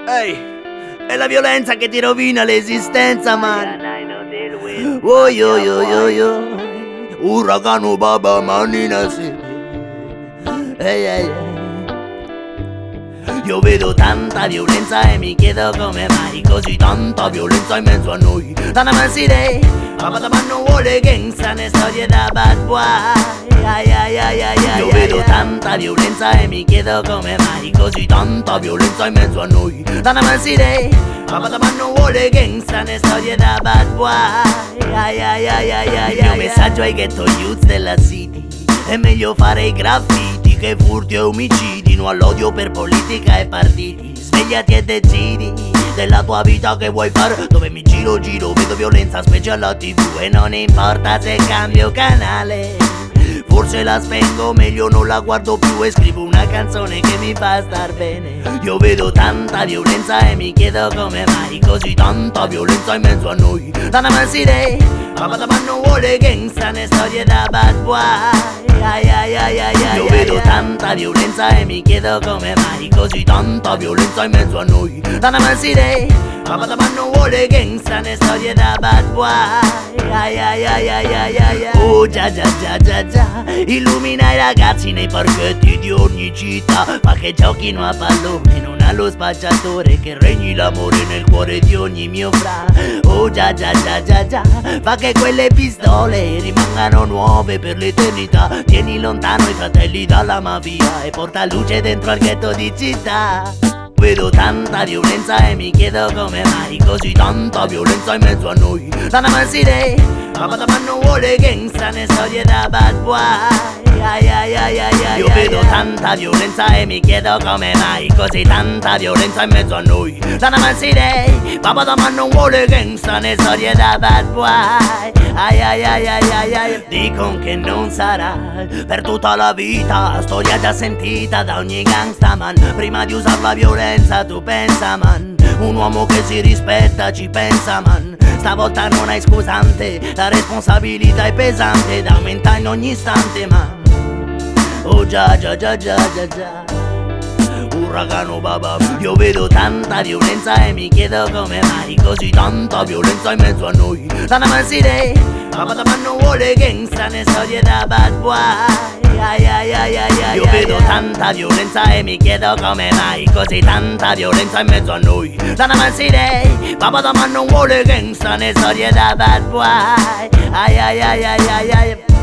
Ehi, è la violenza che ti rovina l'esistenza, man. Oh yo yo yo yo. Uragano baba manina sì. Ehi ehi ehi. Io vedo tanta violenza e mi chiedo come mai così tanta violenza in mezzo a noi. Dana Man City, Papa da man non vuole gangsta né storie da bad boy. Ai ai ai ai ai. Io vedo tanta violenza e mi chiedo come mai così tanta violenza in mezzo a noi. Dana Man City, Papa da man non vuole gangsta né storie da bad boy. Ai ai ai ai ai. Il mio messaggio ai ghetto youths della city: è meglio fare i graffiti che furti e omicidi, no all'odio per politica e partiti. Svegliati e decidi della tua vita che vuoi fare. Dove mi giro vedo violenza specie alla TV e non importa se cambio canale. Forse la spengo, meglio non la guardo più e scrivo una canzone che mi fa star bene. Io vedo tanta violenza e mi chiedo come mai così tanta violenza in mezzo a noi. Dana Man City, Papa da man non vuole gangsta né storie da bad boy. Ai ai ai ai ai. Io vedo tanta violenza e mi chiedo come mai così tanta violenza in mezzo a noi. Dana Man City, Papa da man non vuole gangsta né storie da bad boy. Ai ai ai ai ai ai. Oh già già già già già. Illumina i ragazzi nei parchetti di ogni città. Fa che giochino a pallone, non allo spacciatore. Che regni l'amore nel cuore di ogni mio fra. Oh già già già già già. Fa che quelle pistole rimangano nuove per l'eternità. Tieni lontano i fratelli dalla mafia e porta luce dentro al ghetto di città. Vedo tanta violenza e mi chiedo come mai così tanta violenza in mezzo a noi. Dana Man City, Papa da man non vuole gangsta né storie da bad boy. Ai ai ai ai ai. Io vedo tanta violenza e mi chiedo come mai così tanta violenza in mezzo a noi. Dana Man City, Papa da man non vuole gangsta né storie da bad boy. Ai ai ai ai ai ai. Dicono che non sarà per tutta la vita, storia già sentita da ogni gangsta man. Prima di usare la violenza tu pensa man, un uomo che si rispetta ci pensa man. Stavolta non hai scusante, la responsabilità è pesante ed aumenta in ogni istante man. Oh già già già già già già. Uragano baba. Io vedo tanta violenza e mi chiedo come mai così tanta violenza in mezzo a noi. Dana Man City, Papa da man non vuole gangsta né storie da bad boy. Ai ai ai ai ai. Io vedo tanta violenza e mi chiedo come mai così tanta violenza in mezzo a noi. Dana Man City, Papa da man non vuole gangsta né storie da bad boy. Ai ai ai ai ai ai.